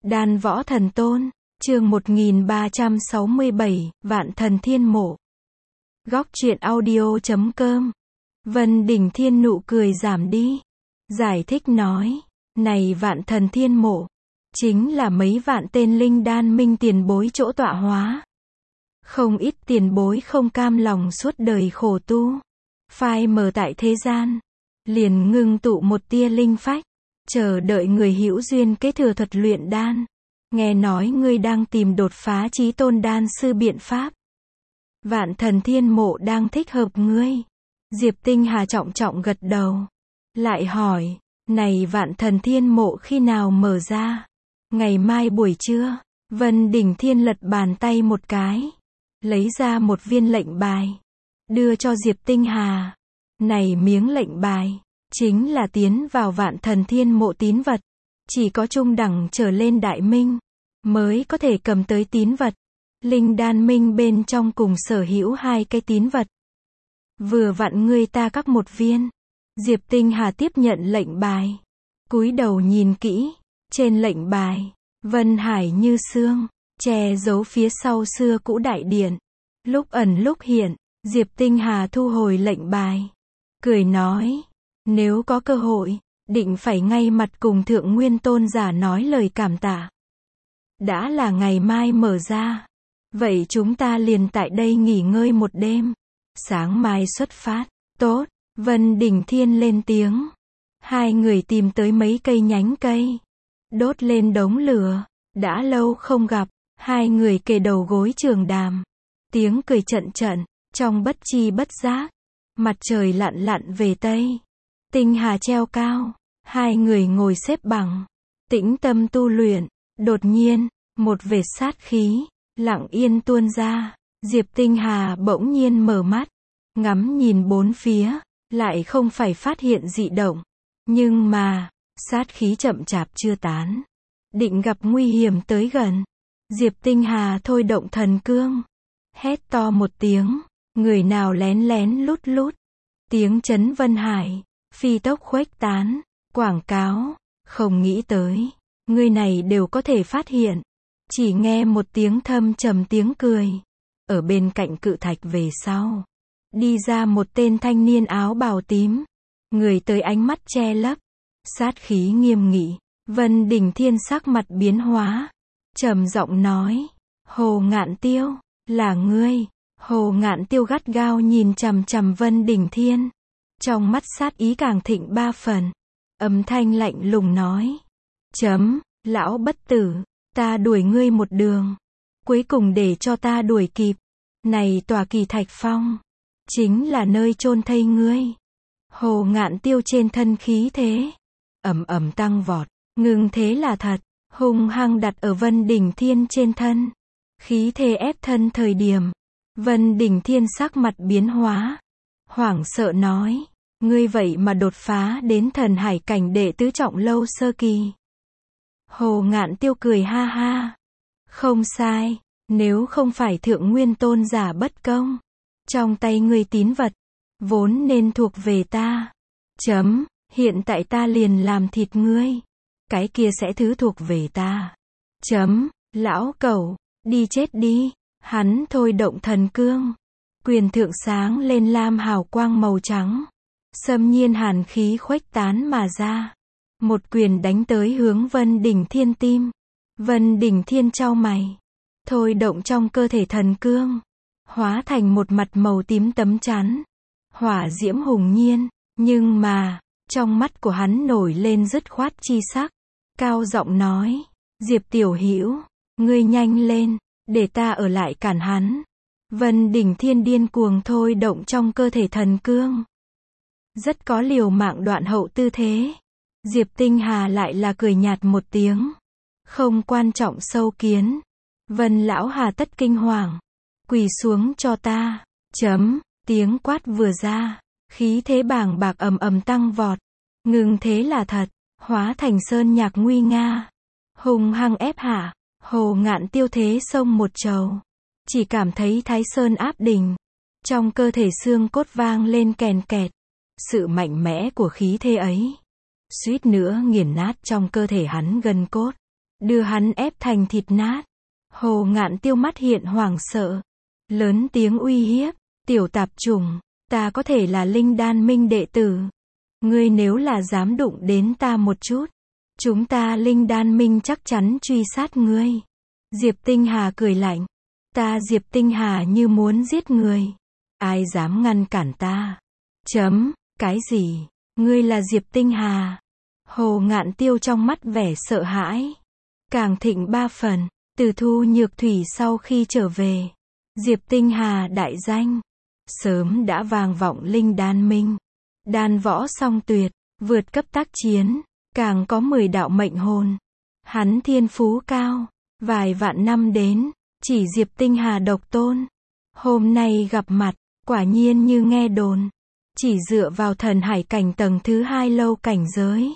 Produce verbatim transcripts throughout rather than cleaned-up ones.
Đan Võ Thần Tôn, chương một nghìn ba trăm sáu mươi bảy, Vạn Thần Thiên Mộ. Góc truyện audio chấm com. Vân Đỉnh Thiên nụ cười giảm đi. Giải thích nói, này Vạn Thần Thiên Mộ, chính là mấy vạn tên linh đan minh tiền bối chỗ tọa hóa. Không ít tiền bối không cam lòng suốt đời khổ tu, phai mờ tại thế gian, liền ngưng tụ một tia linh phách, chờ đợi người hữu duyên kế thừa thuật luyện đan. Nghe nói ngươi đang tìm đột phá chí tôn đan sư biện pháp. Vạn Thần Thiên Mộ đang thích hợp ngươi. Diệp Tinh Hà trọng trọng gật đầu. Lại hỏi, này Vạn Thần Thiên Mộ khi nào mở ra? Ngày mai buổi trưa. Vân Đỉnh Thiên lật bàn tay một cái, lấy ra một viên lệnh bài, đưa cho Diệp Tinh Hà. Này miếng lệnh bài, chính là tiến vào Vạn Thần Thiên Mộ tín vật. Chỉ có trung đẳng trở lên đại minh, mới có thể cầm tới tín vật. Linh đan minh bên trong cùng sở hữu hai cái tín vật. Vừa vặn ngươi ta các một viên. Diệp Tinh Hà tiếp nhận lệnh bài, cúi đầu nhìn kỹ. Trên lệnh bài, Vân Hải như sương, che giấu phía sau xưa cũ đại điện. Lúc ẩn lúc hiện, Diệp Tinh Hà thu hồi lệnh bài, cười nói, nếu có cơ hội, định phải ngay mặt cùng Thượng Nguyên Tôn giả nói lời cảm tạ. Đã là ngày mai mở ra, vậy chúng ta liền tại đây nghỉ ngơi một đêm, sáng mai xuất phát. Tốt. Vân Đỉnh Thiên lên tiếng. Hai người tìm tới mấy cây nhánh cây, đốt lên đống lửa. Đã lâu không gặp, hai người kề đầu gối trường đàm, tiếng cười trận trận. Trong bất chi bất giác, mặt trời lặn lặn về tây, tinh hà treo cao. Hai người ngồi xếp bằng, tĩnh tâm tu luyện. Đột nhiên, một vệt sát khí lặng yên tuôn ra. Diệp Tinh Hà bỗng nhiên mở mắt, ngắm nhìn bốn phía, lại không phải phát hiện dị động, nhưng mà sát khí chậm chạp chưa tán, định gặp nguy hiểm tới gần. Diệp Tinh Hà thôi động thần cương, hét to một tiếng, người nào lén lén lút lút. Tiếng chấn Vân Hải, phi tốc khuếch tán, quảng cáo, không nghĩ tới, người này đều có thể phát hiện. Chỉ nghe một tiếng thâm trầm tiếng cười, ở bên cạnh cự thạch về sau, đi ra một tên thanh niên áo bào tím, người tới ánh mắt che lấp, sát khí nghiêm nghị. Vân Đỉnh Thiên sắc mặt biến hóa, trầm giọng nói, Hồ Ngạn Tiêu, là ngươi. Hồ Ngạn Tiêu gắt gao nhìn chằm chằm Vân Đỉnh Thiên, trong mắt sát ý càng thịnh ba phần, âm thanh lạnh lùng nói, chấm, lão bất tử, ta đuổi ngươi một đường, cuối cùng để cho ta đuổi kịp, này tòa Kỳ Thạch Phong, chính là nơi chôn thây ngươi. Hồ Ngạn Tiêu trên thân khí thế ầm ầm tăng vọt, ngưng thế là thật, hung hăng đặt ở Vân Đỉnh Thiên trên thân. Khí thế ép thân thời điểm, Vân Đỉnh Thiên sắc mặt biến hóa, hoảng sợ nói, ngươi vậy mà đột phá đến thần hải cảnh đệ tứ trọng lâu sơ kỳ. Hồ Ngạn Tiêu cười ha ha, không sai, nếu không phải Thượng Nguyên Tôn giả bất công, trong tay ngươi tín vật vốn nên thuộc về ta. Chấm, hiện tại ta liền làm thịt ngươi, cái kia sẽ thứ thuộc về ta. Chấm, lão cẩu, đi chết đi. Hắn thôi động thần cương, quyền thượng sáng lên lam hào quang màu trắng, xâm nhiên hàn khí khuếch tán mà ra, một quyền đánh tới hướng Vân Đỉnh Thiên tim. Vân Đỉnh Thiên chau mày, thôi động trong cơ thể thần cương, hóa thành một mặt màu tím tấm chắn, hỏa diễm hùng nhiên, nhưng mà trong mắt của hắn nổi lên dứt khoát chi sắc, cao giọng nói, Diệp tiểu hữu, ngươi nhanh lên, để ta ở lại cản hắn. Vân Đỉnh Thiên điên cuồng thôi động trong cơ thể thần cương, rất có liều mạng đoạn hậu tư thế. Diệp Tinh Hà lại là cười nhạt một tiếng, không quan trọng sâu kiến. Vân lão hà tất kinh hoàng, quỳ xuống cho ta. Chấm, tiếng quát vừa ra, khí thế bàng bạc ầm ầm tăng vọt, ngừng thế là thật, hóa thành sơn nhạc nguy nga, hùng hăng ép hạ. Hồ Ngạn Tiêu thế sông một trầu, chỉ cảm thấy Thái Sơn áp đỉnh, trong cơ thể xương cốt vang lên kèn kẹt. Sự mạnh mẽ của khí thế ấy, suýt nữa nghiền nát trong cơ thể hắn gân cốt. đưa hắn ép thành thịt nát. Hồ Ngạn Tiêu mắt hiện hoảng sợ, lớn tiếng uy hiếp, tiểu tạp chủng, ta có thể là Linh Đan Minh đệ tử. Ngươi nếu là dám đụng đến ta một chút, chúng ta Linh Đan Minh chắc chắn truy sát ngươi. Diệp Tinh Hà cười lạnh, ta Diệp Tinh Hà như muốn giết người, ai dám ngăn cản ta? Chấm, cái gì? Ngươi là Diệp Tinh Hà? Hồ Ngạn Tiêu trong mắt vẻ sợ hãi càng thịnh ba phần. Từ Thu Nhược Thủy sau khi trở về, Diệp Tinh Hà đại danh sớm đã vang vọng Linh Đan Minh. Đan võ song tuyệt, vượt cấp tác chiến, càng có mười đạo mệnh hồn. Hắn thiên phú cao, vài vạn năm đến, chỉ Diệp Tinh Hà độc tôn. Hôm nay gặp mặt, quả nhiên như nghe đồn, chỉ dựa vào thần hải cảnh tầng thứ hai lâu cảnh giới,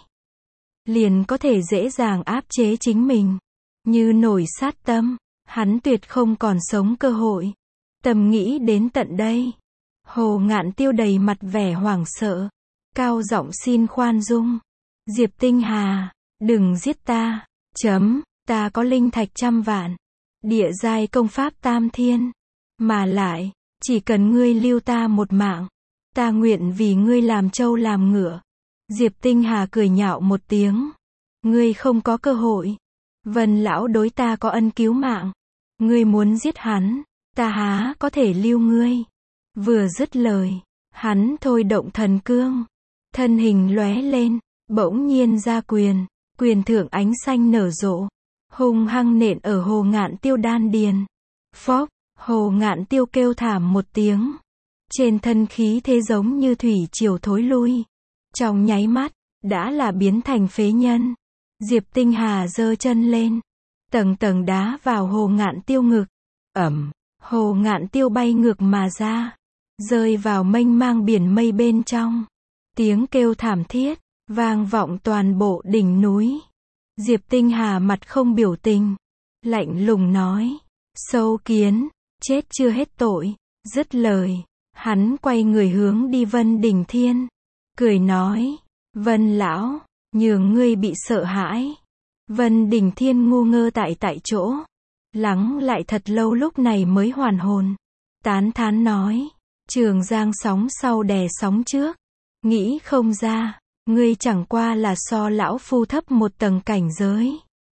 liền có thể dễ dàng áp chế chính mình. Như nổi sát tâm, hắn tuyệt không còn sống cơ hội. Tầm nghĩ đến tận đây, Hồ Ngạn Tiêu đầy mặt vẻ hoảng sợ, cao giọng xin khoan dung. Diệp Tinh Hà, đừng giết ta, chấm, ta có linh thạch trăm vạn, địa giai công pháp tam thiên, mà lại, chỉ cần ngươi lưu ta một mạng, ta nguyện vì ngươi làm trâu làm ngựa. Diệp Tinh Hà cười nhạo một tiếng, ngươi không có cơ hội. Vân lão đối ta có ân cứu mạng, ngươi muốn giết hắn, ta há có thể lưu ngươi. Vừa dứt lời, hắn thôi động thần cương, thân hình lóe lên, bỗng nhiên ra quyền, quyền thượng ánh xanh nở rộ, hung hăng nện ở Hồ Ngạn Tiêu đan điền. Phốc, Hồ Ngạn Tiêu kêu thảm một tiếng, trên thân khí thế giống như thủy triều thối lui, trong nháy mắt đã là biến thành phế nhân. Diệp Tinh Hà giơ chân lên, tầng tầng đá vào Hồ Ngạn Tiêu ngực. Ầm, Hồ Ngạn Tiêu bay ngược mà ra, rơi vào mênh mang biển mây bên trong. Tiếng kêu thảm thiết vang vọng toàn bộ đỉnh núi. Diệp Tinh Hà mặt không biểu tình, lạnh lùng nói: "Sâu kiến, chết chưa hết tội." Dứt lời, hắn quay người hướng đi Vân Đỉnh Thiên, cười nói: "Vân lão, nhường ngươi bị sợ hãi." Vân Đỉnh Thiên ngu ngơ tại tại chỗ, lắng lại thật lâu lúc này mới hoàn hồn, tán thán nói: "Trường Giang sóng sau đè sóng trước, nghĩ không ra, ngươi chẳng qua là so lão phu thấp một tầng cảnh giới,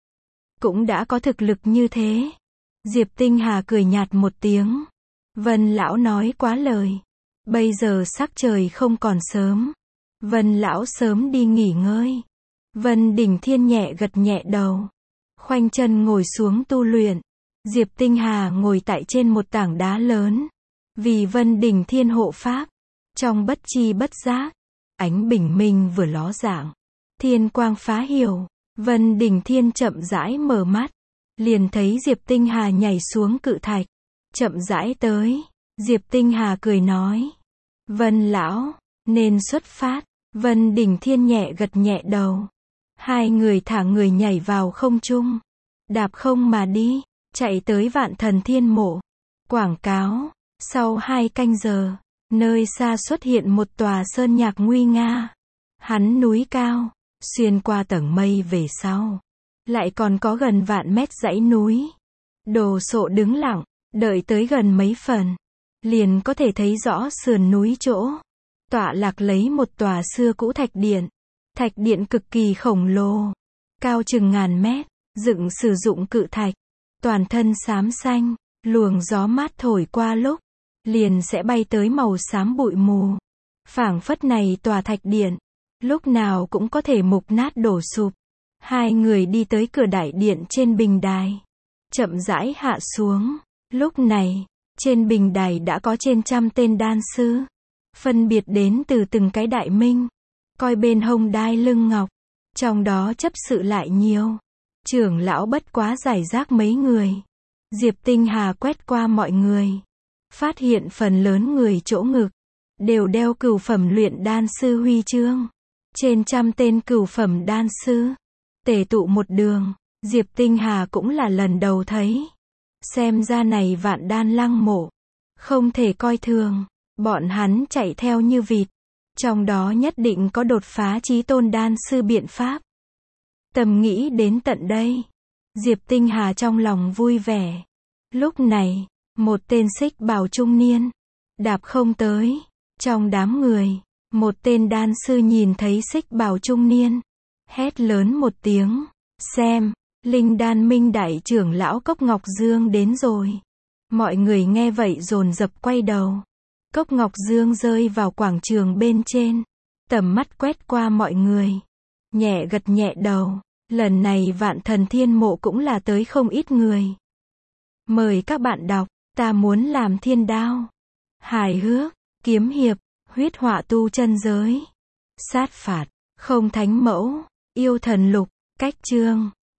cũng đã có thực lực như thế." Diệp Tinh Hà cười nhạt một tiếng: "Vân lão nói quá lời, bây giờ sắc trời không còn sớm, Vân lão sớm đi nghỉ ngơi." Vân Đỉnh Thiên nhẹ gật nhẹ đầu, khoanh chân ngồi xuống tu luyện. Diệp Tinh Hà ngồi tại trên một tảng đá lớn, vì Vân Đỉnh Thiên hộ pháp. Trong bất chi bất giác, ánh bình minh vừa ló dạng, thiên quang phá hiểu, Vân Đỉnh Thiên chậm rãi mở mắt, liền thấy Diệp Tinh Hà nhảy xuống cự thạch, chậm rãi tới. Diệp Tinh Hà cười nói: "Vân lão, nên xuất phát." Vân Đỉnh Thiên nhẹ gật nhẹ đầu. Hai người thả người nhảy vào không trung, đạp không mà đi, chạy tới Vạn Thần Thiên Mộ. Quảng cáo: sau hai canh giờ, nơi xa xuất hiện một tòa sơn nhạc nguy nga. Hắn núi cao, xuyên qua tầng mây về sau, lại còn có gần vạn mét dãy núi. Đồ Sộ đứng lặng, đợi tới gần mấy phần, liền có thể thấy rõ sườn núi chỗ tọa lạc lấy một tòa xưa cũ thạch điện. Thạch điện cực kỳ khổng lồ, cao chừng ngàn mét, dựng sử dụng cự thạch, toàn thân xám xanh, luồng gió mát thổi qua lúc, liền sẽ bay tới màu xám bụi mù. Phảng phất này tòa thạch điện, lúc nào cũng có thể mục nát đổ sụp. Hai người đi tới cửa đại điện trên bình đài, chậm rãi hạ xuống. Lúc này, trên bình đài đã có trên trăm tên đan sư, phân biệt đến từ từng cái đại minh, coi bên hông đai lưng ngọc, trong đó chấp sự lại nhiều. Trưởng lão bất quá giải rác mấy người. Diệp Tinh Hà quét qua mọi người, phát hiện phần lớn người chỗ ngực đều đeo cửu phẩm luyện đan sư huy chương. Trên trăm tên cửu phẩm đan sư tề tụ một đường, Diệp Tinh Hà cũng là lần đầu thấy. Xem ra này Vạn Đan Lăng Mộ không thể coi thường, bọn hắn chạy theo như vịt, trong đó nhất định có đột phá chí tôn đan sư biện pháp. Tầm nghĩ đến tận đây, Diệp Tinh Hà trong lòng vui vẻ. Lúc này, một tên xích bào trung niên, đạp không tới. Trong đám người, một tên đan sư nhìn thấy xích bào trung niên, hét lớn một tiếng, xem, Linh Đan Minh đại trưởng lão Cốc Ngọc Dương đến rồi. Mọi người nghe vậy dồn dập quay đầu. Cốc Ngọc Dương rơi vào quảng trường bên trên, tầm mắt quét qua mọi người, nhẹ gật nhẹ đầu. Lần này Vạn Thần Thiên Mộ cũng là tới không ít người. Mời các bạn đọc, ta muốn làm thiên đao, hài hước, kiếm hiệp, huyết họa tu chân giới, sát phạt, không thánh mẫu, yêu thần lục, cách chương.